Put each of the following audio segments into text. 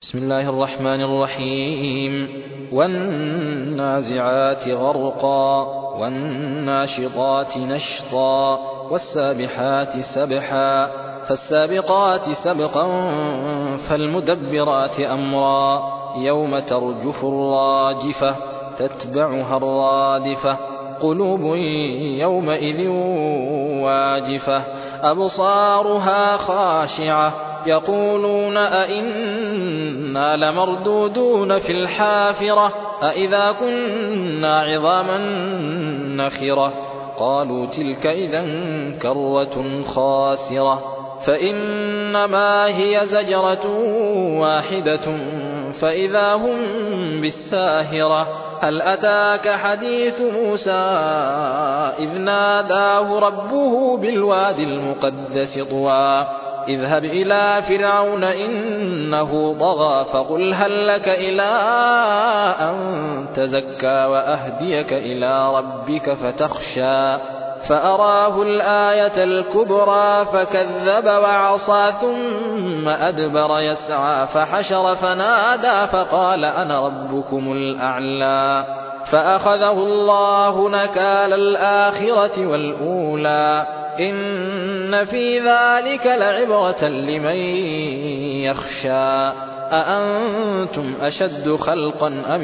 بسم الله الرحمن الرحيم. والنازعات غرقا والناشطات نشطا والسابحات سبحا فالسابقات سبقا فالمدبرات أمرا يوم ترجف الراجفة تتبعها الرادفة قلوب يومئذ واجفة أبصارها خاشعة يقولون أئنا لمردودون في الحافرة أئذا كنا عظاما نخرة قالوا تلك إذا كرة خاسرة فإنما هي زجرة واحدة فإذا هم بالساهرة هل أتاك حديث موسى إذ ناداه ربه بالوادي المقدس طوى اذهب إلى فرعون إنه طغى فقل هل لك إلى أن تزكى وأهديك إلى ربك فتخشى فأراه الآية الكبرى فكذب وعصى ثم أدبر يسعى فحشر فنادى فقال أنا ربكم الأعلى فأخذه الله نكال الآخرة والأولى إن في ذلك لعبرة لمن يخشى أأنتم أشد خلقا أم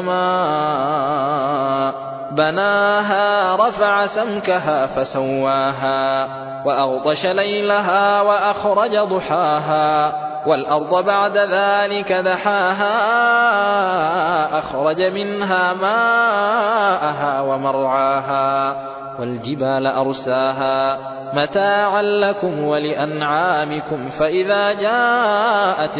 السماء بناها رفع سمكها فسواها وأغطش ليلها وأخرج ضحاها والأرض بعد ذلك دحاها أخرج منها ماءها ومرعاها والجبال أرساها متاعا لكم ولأنعامكم فإذا جاءت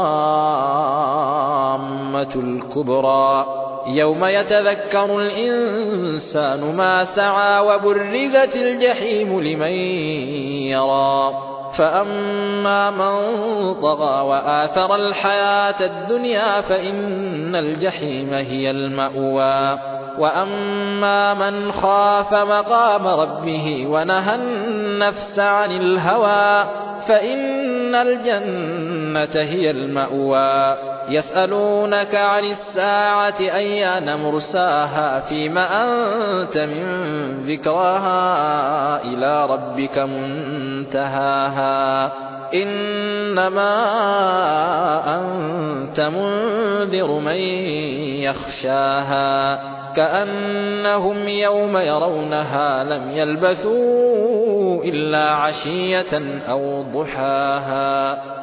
الطامة الكبرى يوم يتذكر الإنسان ما سعى وبرزت الجحيم لمن يرى فأما من طغى وآثر الحياة الدنيا فإن الجحيم هي المأوى وأما من خاف مقام ربه ونهى النفس عن الهوى فإن الجنة هي المأوى يسألونك عن الساعة أيان مرساها فيما أنت من ذكراها إلى ربك منتهاها إنما أنت منذر من يخشاها كأنهم يوم يرونها لم يلبثوا إلا عشية أو ضحاها